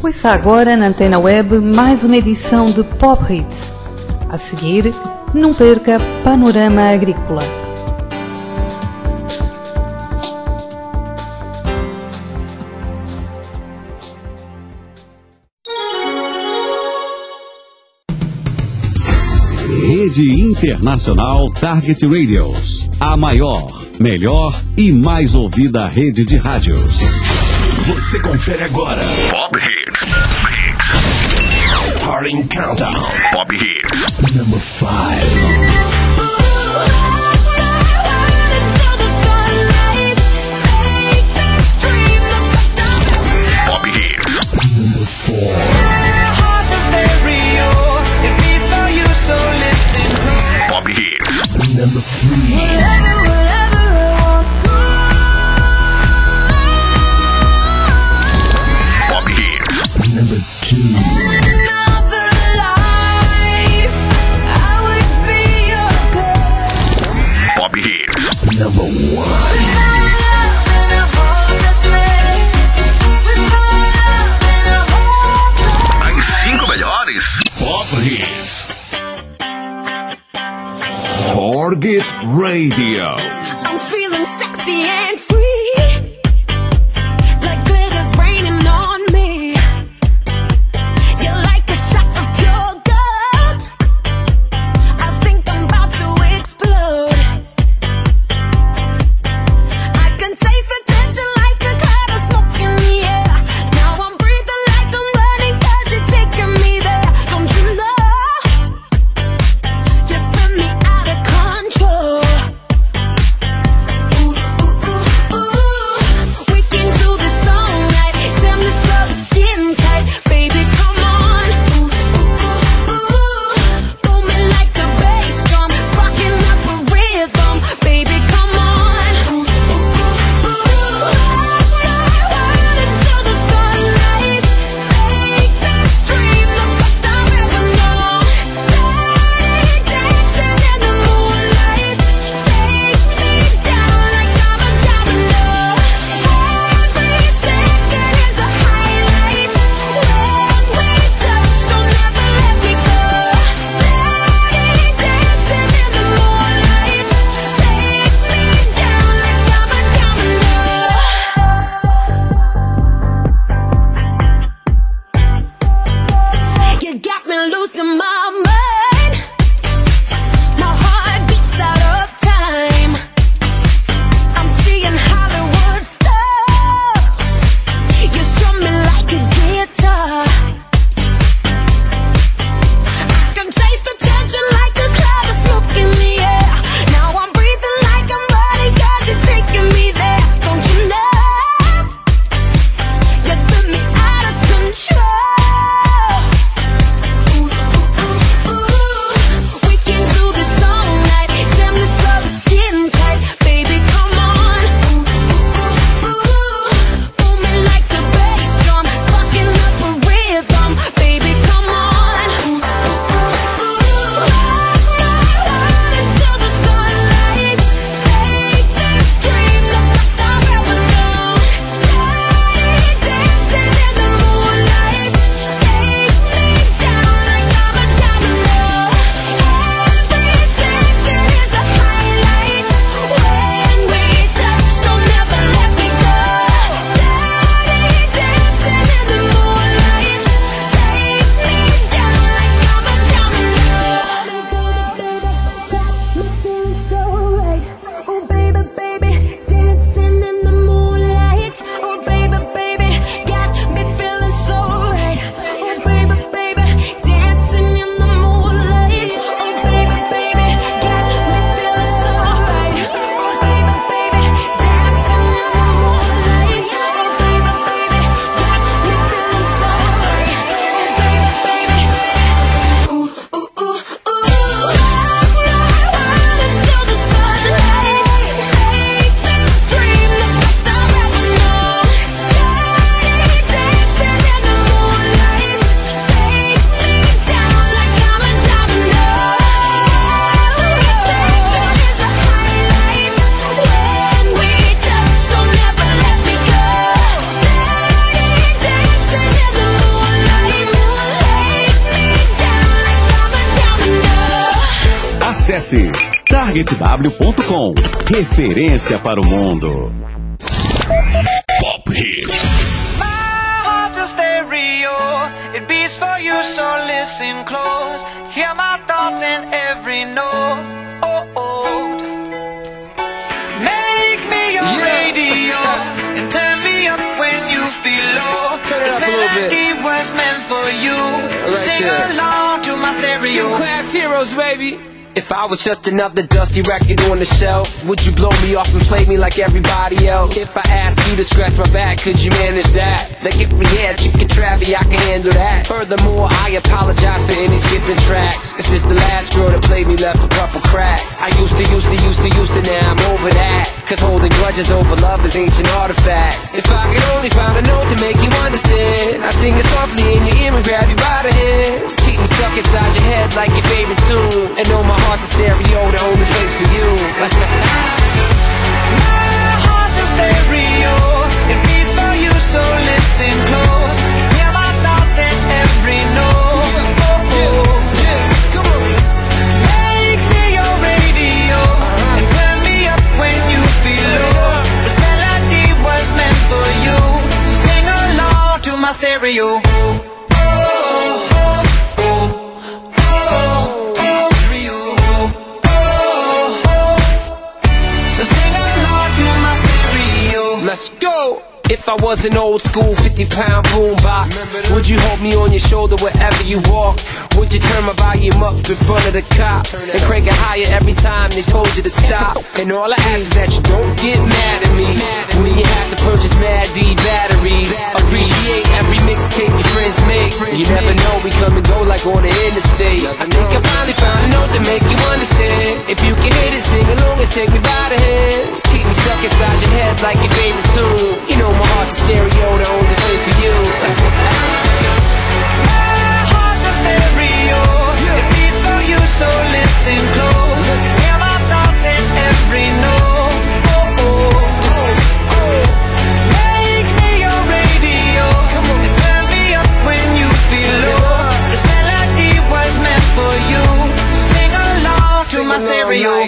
Ouça agora na Antena Web mais uma edição de Pop Hits. A seguir, não perca Panorama Agrícola. Rede Internacional Target Radios. A maior, melhor e mais ouvida rede de rádios. Você confere agora Pop Hits. Starting Countdown. Pop Hits. Number 5. Pop Hits. Number 4. Pop Hits. Number 3. Pop Hits. Number 2. Pop Hits. Number 1. As 5 melhores Pop Hits. Target Radio. I'm feeling sexy and free, like glitter's raining on me. You're like a shot of pure gold. I think I'm about to explode. I can taste the tension like a cloud of smoke in the air. Now I'm breathing like I'm running 'cause you're taking me there. Don't you know? You spin me out of control. Ooh, ooh, ooh. Acesse targetw.com. Referência para o mundo. Pop Hits. My heart's a stereo, it beats for you, so listen close. Hear my thoughts in every note. Make me your radio and turn me up when you feel low. This melody was meant for you, so sing along to my stereo. Two class heroes, baby. If I was just another dusty record on the shelf, would you blow me off and play me like everybody else? If I asked you to scratch my back, could you manage that? Like if we had chicken Travie, I can handle that. Furthermore, I apologize for any skipping tracks. It's just the last girl that played me left a couple cracks. I used to, now I'm over that. Cause holding grudges over love is ancient artifacts. If I could only find a note to make you understand, I sing it softly in your ear and grab you by the hands. Keep me stuck inside your head like your favorite tune, and know my heart's a stereo, the only place for you. My heart's a stereo, it beats for you, so listen close. Hear my thoughts in every note. Come on. Make me your radio and turn me up when you feel low. This melody was meant for you, so sing along to my stereo. Let's go! If I was an old school 50-pound boombox, would you hold me on your shoulder wherever you walk? Would you turn my volume up in front of the cops and crank it higher every time they told you to stop? And all I ask is that you don't get mad at me when you have to purchase Mad D batteries. Appreciate every mixtape your friends make. You never know, we come and go like on the interstate. I think I finally found a note to make you understand. If you can hit it, sing along and take me by the hands. Keep me stuck inside your head like your favorite tune. You know my heart's a stereo, the only place for you. My heart's a stereo, it beats for you, so listen close. Hear my thoughts in every note. Make me your radio and turn me up when you feel low. This melody was meant for you, so sing along to my stereo.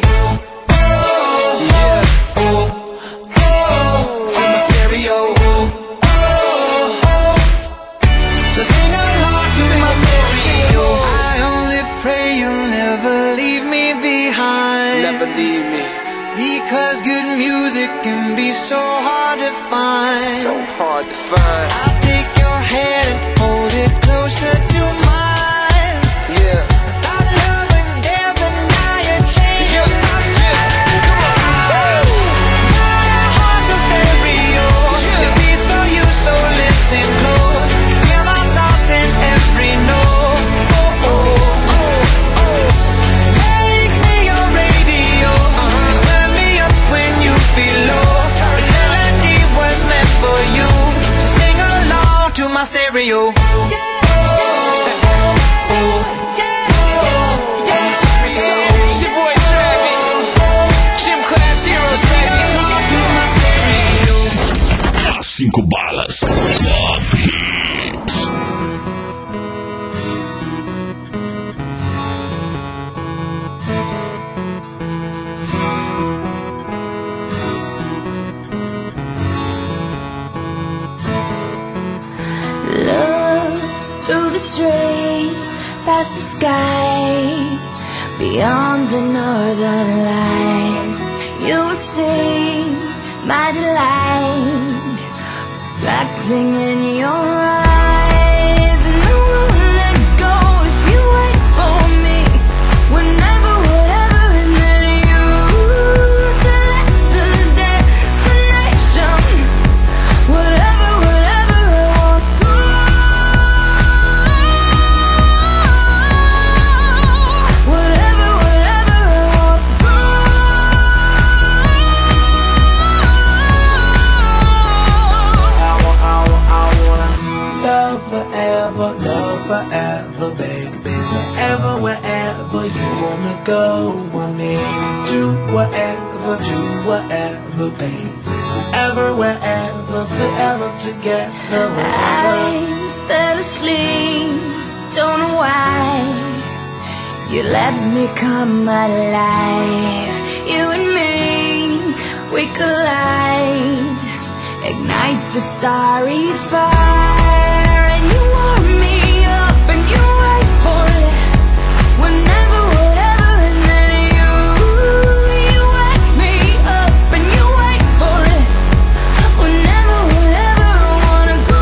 Leave me. Because good music can be so hard to find. So hard to find. I'll take your hand and hold it closer to mine. Yeah. Thought love was there, but now you're changing my mind. My heart's a stereo, it beats for you, so listen close. Hear my thoughts in every note. My stereo. It's your boy Travie, Gym Class Heroes, baby. 5 balas. Pop Hits. Through the trees, past the sky, beyond the northern light, you will see my delight, reflecting in your eyes. And I won't let go if you wait for me, whenever, whatever, and then you select the destination. Whatever, whatever, I won't go. Whatever, whatever, I won't go. I wanna love forever, baby. Wherever, wherever you wanna go, I need to do whatever, baby. Wherever, wherever, forever together. I fell asleep, don't know why. You let me come alive. You and me, we collide, ignite the starry fire. And you warm me up and you wait for it. Whenever, whatever, and then you wake me up and you wait for it. Whenever, whatever, I wanna go.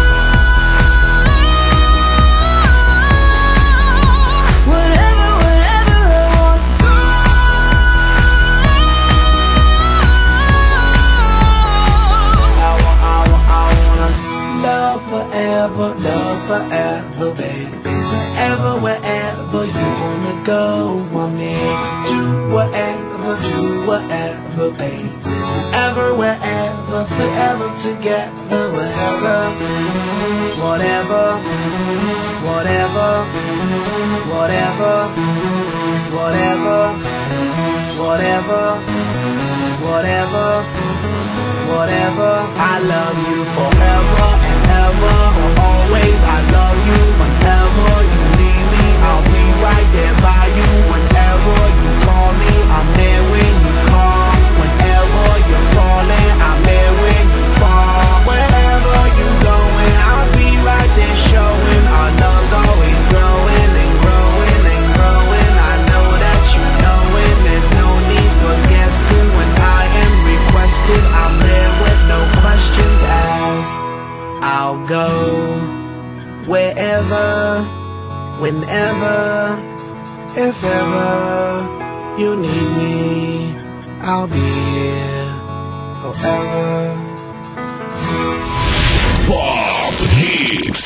Whatever, whatever, I wanna go. I wanna love forever, baby. Wherever, wherever you wanna go, I'm here to do whatever, baby. Wherever, wherever, forever together, wherever, whatever, whatever, whatever, whatever, whatever, whatever, whatever. I love you forever and ever, always. I love you whenever you need me. I'll be right there by you whenever you call me. I'm there when you call. Whenever you're falling, I'm there when you fall. Wherever you're going, I'll be right there showing. Our love's always growing and growing and growing. I know that you know it. There's no need for guessing. When I am requested, I'm there with no questions asked. I'll go wherever, whenever, if ever you need me, I'll be here forever. Pop Hits.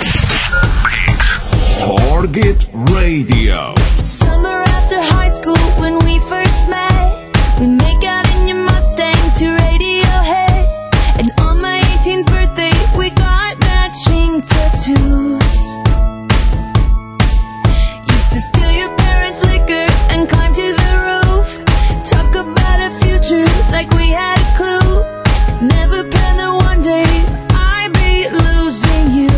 Target Radio. Summer after high school when we first met, we make out in your Mustang to Radiohead. And on my 18th birthday we got matching tattoos. Used to steal your parents' liquor and climb to the roof. Talk about a future like we had a clue. Never planned that one day I'd be losing you.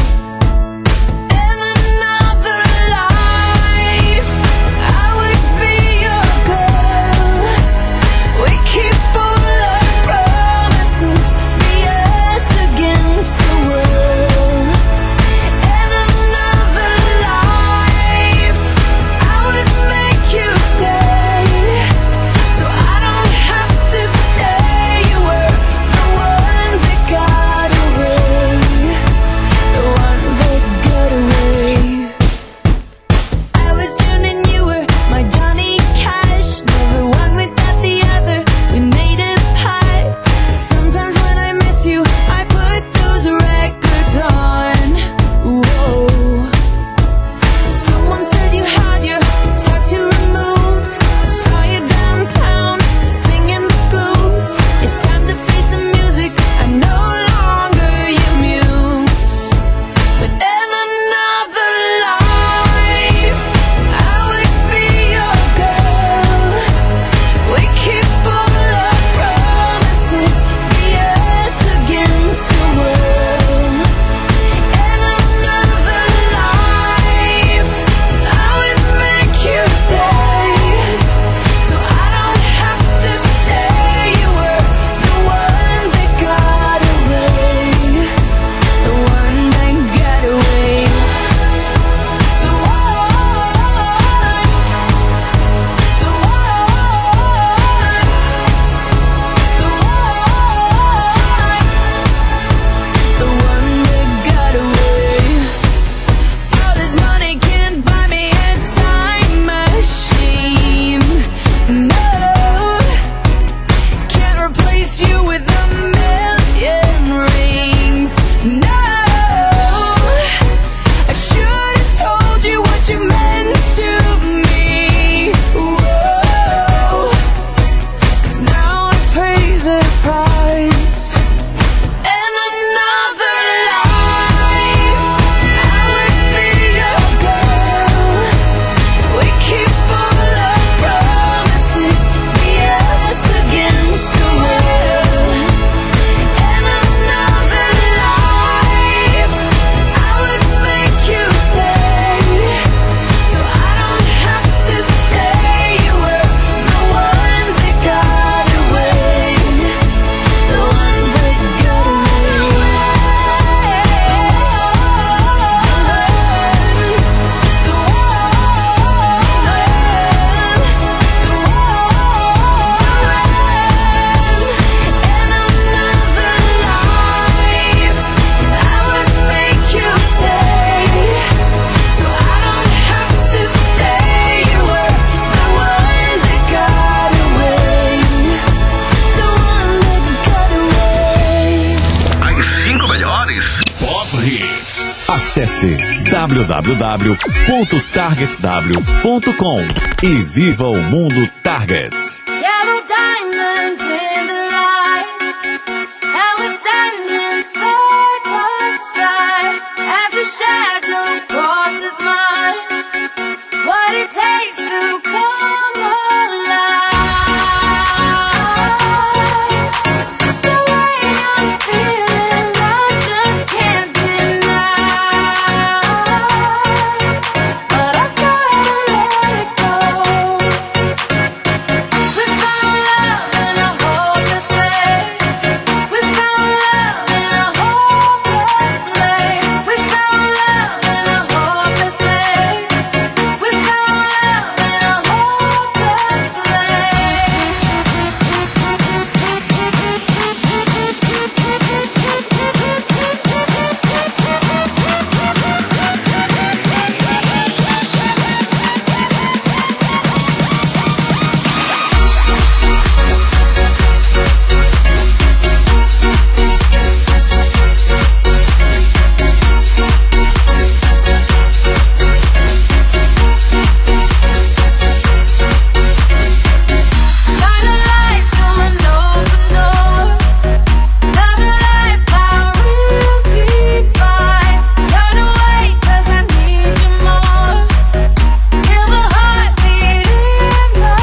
In another life, I would be your girl. We keep all our promises, be us against the world. In another life, I would make you stay, so I don't have to say you were the one that got away, the one that got away. I was June and you were my Johnny Cash. Never one without the other, we made a pact. Sometimes when I miss you, I put those records on. Whoa. Someone said you had your tattoo removed. Saw you downtown singing the blues. It's time to face the music, I'm no longer your muse. But in another life, I would be your girl. We keep all our promises, be us against the world. In another life, I would make you stay, so I don't have to say you were the one that got away, the one that got away. The one that got away. All this money can't buy me a time machine. No, can't replace you with a million rings. No, I should have told you what you meant to me. Whoa, 'cause now I pay the price. In another life, I would be your girl. We keep all our promises, be us against the world. Acesse www.targetw.com e viva o mundo Target. Yellow diamonds in the light, and we're standing side by side as a shadow crosses mine. What it takes to come alive. It's the way I'm feeling, I just can't deny. But I gotta let it go. We found love in a hopeless place. We found love in a hopeless place. We found love in a hopeless place. We found love in a hopeless shine a light through an open door. Love and life, our real divide. Turn away 'cause I need you more. Feel the heartbeat in my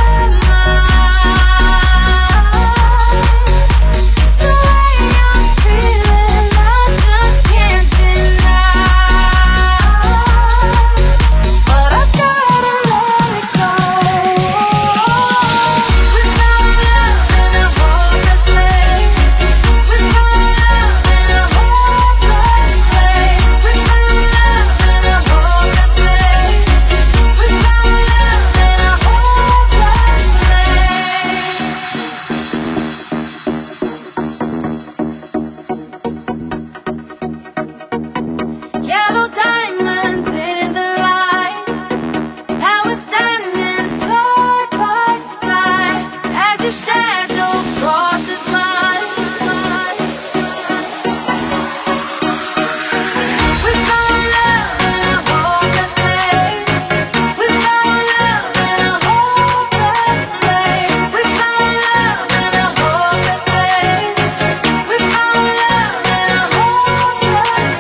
mind. It's the way I'm feeling, I just can't deny. But I gotta let it go. We found love in a hopeless place. We found love in a hopeless place. We found love in a hopeless place. We found love in a hopeless place. Yellow diamonds in the light, and we're standing side by side as your shadow crosses mine. We found love in a hopeless place. We found love in a hopeless place. We found love in a hopeless place. We found love in a hopeless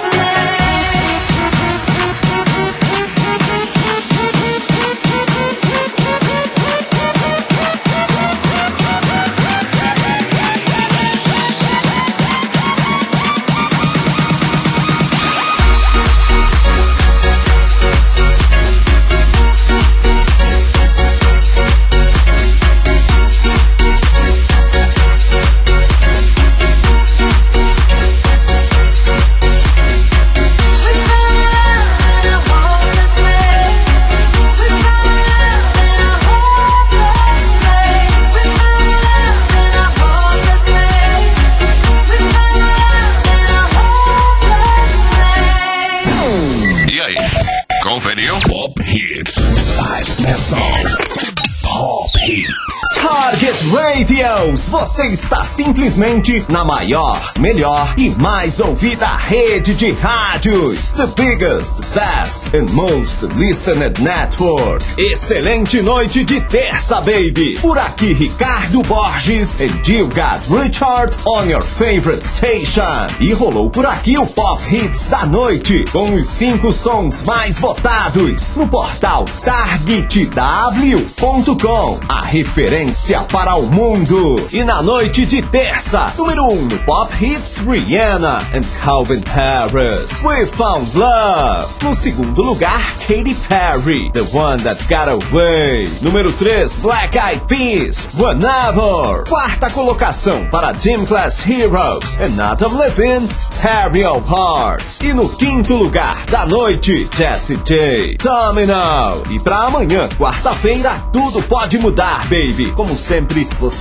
E aí, conferiu? Pop Hits. 5 best songs. Pop Hits. Target Radios, você está simplesmente na maior, melhor e mais ouvida rede de rádios. The biggest, best and most listened network. Excelente noite de terça, baby. Por aqui, Ricardo Borges and you got Richard on your favorite station. E rolou por aqui o Pop Hits da noite, com os 5 sons mais votados no portal targetw.com, a referência para o mundo. E na noite de terça, número 1 no Pop Hits, Rihanna and Calvin Harris, We Found Love. No segundo lugar, Katy Perry, The One That Got Away. Número 3, Black Eyed Peas, Whenever. Quarta colocação para Gym Class Heroes and Adam Levine, Stereo Hearts. E no quinto lugar da noite, Jessie J, Domino. E pra amanhã, quarta-feira, tudo pode mudar, baby. Como sempre, você manda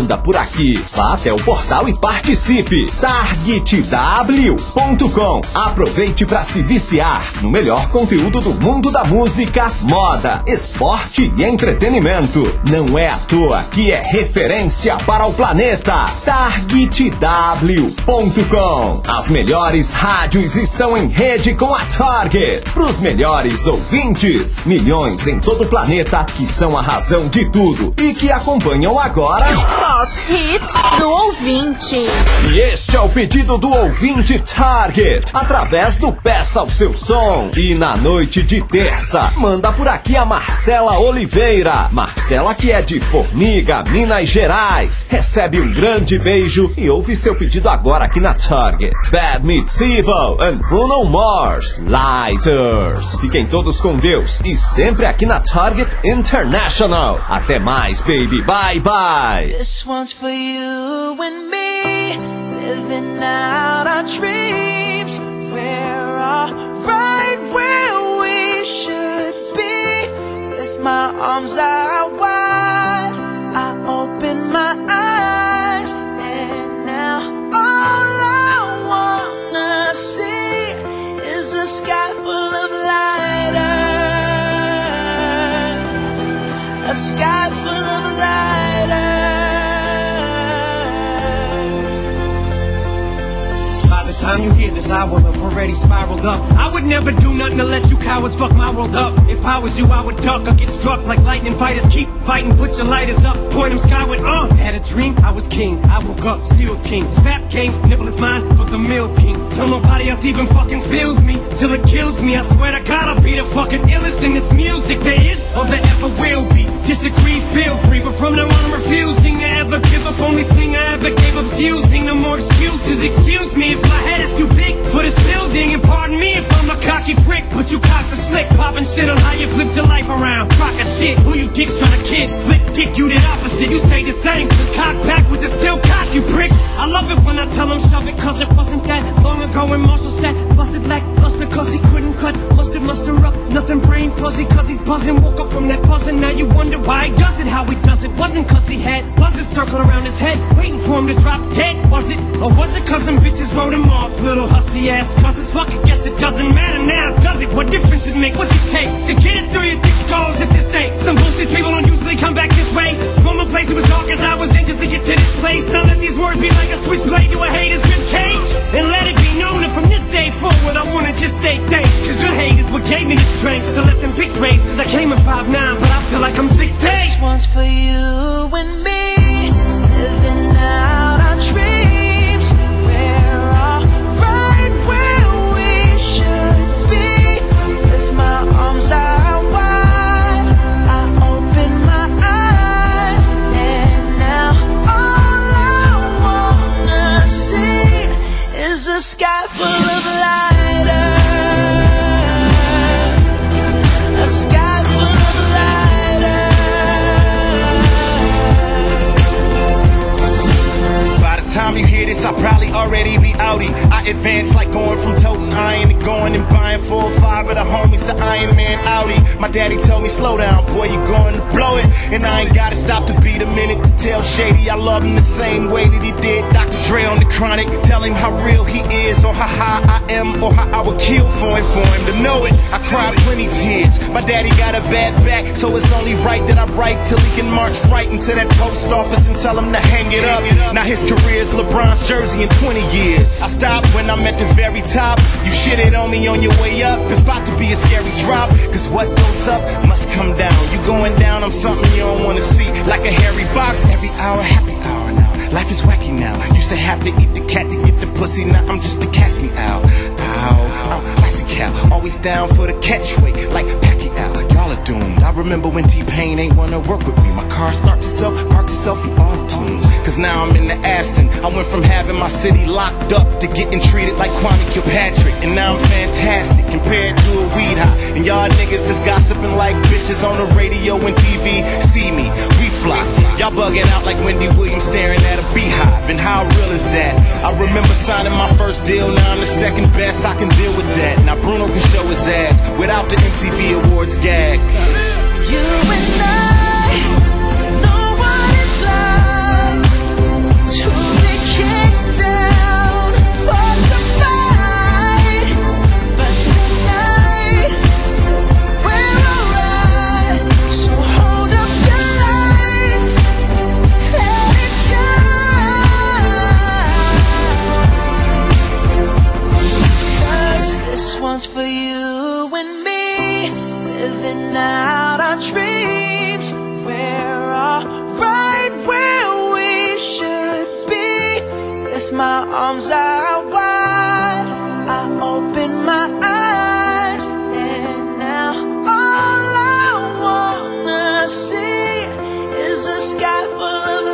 manda por aqui. Vá até o portal e participe. targetw.com. Aproveite para se viciar no melhor conteúdo do mundo da música, moda, esporte e entretenimento. Não é à toa que é referência para o planeta. targetw.com. As melhores rádios estão em rede com a Target. Para os melhores ouvintes, milhões em todo o planeta que são a razão de tudo e que acompanham agora Pop Hit do ouvinte. E este é o pedido do ouvinte Target, através do Peça o Seu Som. E na noite de terça, manda por aqui a Marcela Oliveira. Marcela, que é de Formiga, Minas Gerais. Recebe um grande beijo e ouve seu pedido agora aqui na Target. Bad Meets Evil and Bruno Mars, Lighters. Fiquem todos com Deus e sempre aqui na Target International. Até mais, baby. Bye, bye. This one's for you and me, living out our dreams. We're all right where we should be. With my arms out wide, I open my eyes, and now all I wanna see is a sky full of lighters, a sky full of lighters. By the time you hear this, I will have already spiraled up. I would never do nothing to let you cowards fuck my world up. If I was you, I would duck or get struck like lightning fighters. Keep fighting, put your lighters up, point them skyward. Had a dream, I was king, I woke up, still king. This rap game's nibble is mine for the Milk King. Till nobody else even fucking feels me, till it kills me. I swear to God, I'll be the fucking illest in this music there is or there ever will be. Disagree, feel free, but from now on I'm refusing to ever give up. Only thing I ever gave up's using. No more excuses, excuse me if my head is too big for this building. And pardon me if I'm a cocky prick, but you cocks are slick, popping shit on how you flipped your life around. Crock of shit, who you dicks trying to kid? Flip kick, you the opposite, you stay the same. Just cock back with the still cock, you pricks. I love it when I tell them shove it, cause it wasn't that long ago when Marshall sat busted lackluster, cause he couldn't cut mustard, muster up, nothing brain fuzzy, cause he's buzzing. Woke up from that buzzing, now you wonder why he does it, how he does it. Wasn't cause he had buzzards circling around his head, waiting for him to drop dead, was it? Or was it cause some bitches wrote him off, little hussy ass causes? Fuck it, guess it doesn't matter now, does it? What difference it make? What's it take to get it through your thick skulls if this ain't some bullshit? People don't usually come back this way, from a place that was dark as I was in just to get to this place. Now let these words be like a switchblade to a hater's ribcage, and let it be known that from this day forward I wanna just say thanks, cause your hate is what gave me the strength to let them pics raise. Cause I came in 5'9", but I feel like I'm 6'8". This one's for you and me, living out our dreams. We're all right where we should be. With my arms out wide, I open my eyes, and now all I wanna see is a sky full of lighters, a sky full of time you hear this, I'll probably already be outie. I advance like going from toting iron to going and buying 4 or 5 of the homies to Iron Man Audi. My daddy told me, slow down, boy, you going to blow it. And I ain't gotta stop to beat a minute to tell Shady I love him the same way that he did Dr. Dre on the Chronic. Tell him how real he is, or how high I am, or how I would kill for him to know it. I cried plenty tears. My daddy got a bad back, so it's only right that I write till he can march right into that post office and tell him to hang it up. Now his career is LeBron's jersey in 20 years. I stopped when I'm at the very top. You shitted on me on your way up. It's about to be a scary drop, cause what goes up must come down. You going down, I'm something you don't wanna see. Like a hairy box, every hour, happy hour now. Life is wacky now. Used to have to eat the cat to get the pussy. Now I'm just a catch me out. Ow, I'm classic Cal. Always down for the catchweight, like Pacquiao. Y'all are doomed. I remember when T-Pain ain't wanna work with me. My car starts itself, parks itself in auto-tunes. Cause now I'm in the Aston. I went from having my city locked up to getting treated like Kwame Kilpatrick. And now I'm fantastic compared to a weed high. And y'all niggas just gossiping like bitches on the radio and TV. See me, we fly. Y'all bugging out like Wendy Williams staring at a beehive. And how real is that? I remember signing my first deal. Now I'm the second best, I can deal with that. Now Bruno can show his ass without the MTV Awards gag. You and I know what it's like my arms out wide, I open my eyes, and now all I wanna see is a sky full of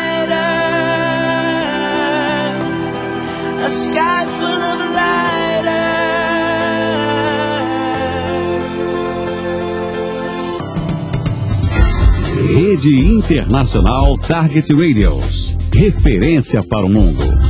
lighters, a sky full of lighters. Rede Internacional Target Radios. Referência para o mundo.